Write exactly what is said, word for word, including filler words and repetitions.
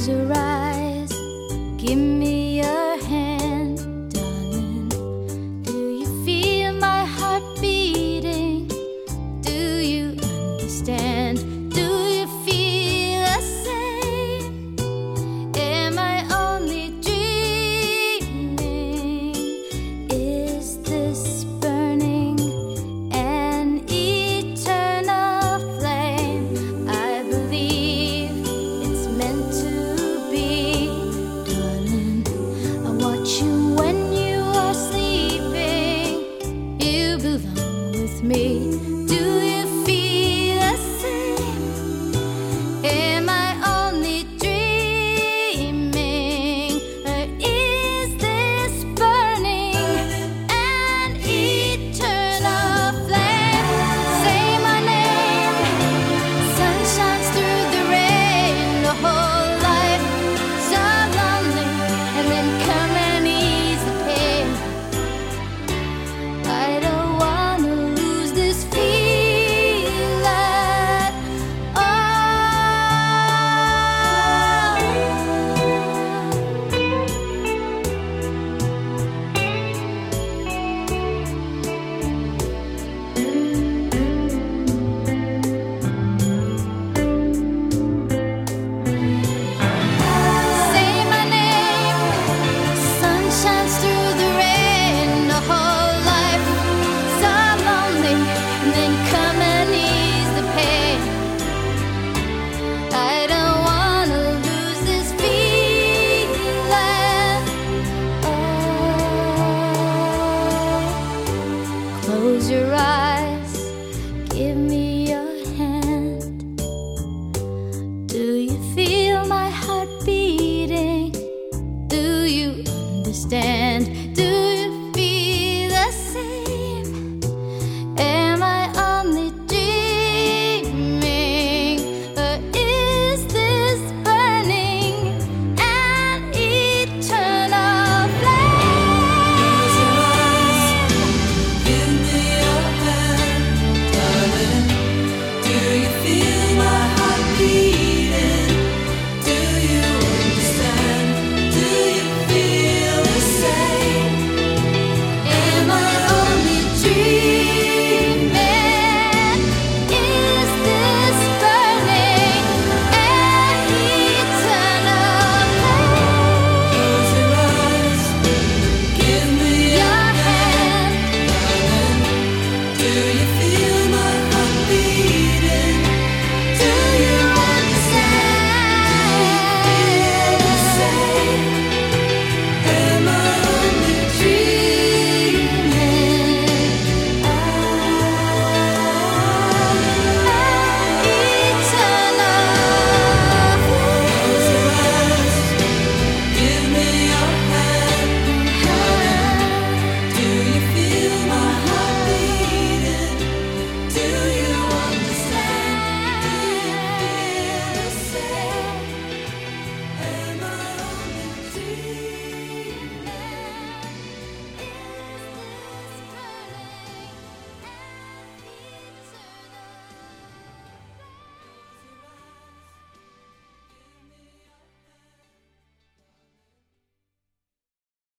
Close your eyes, give me your hand, darling. Do you feel my heart beating? Do you understand? Do you feel the same? Am I only dreaming? Is this burning an eternal flame? I believe it's meant to be, darling. I watch you when you are sleeping. You belong with me. Do you feel the same? Am I only dreaming? Or is this burning an eternal flame? Say my name. Sun shines through the rain. The whole life so lonely, and then come and ease the pain. I don't wanna lose this feeling at Say my name. Sun shines through the rain. The whole life so lonely, and then come and ease the pain. I don't wanna lose this feeling. Oh, close your eyes, give me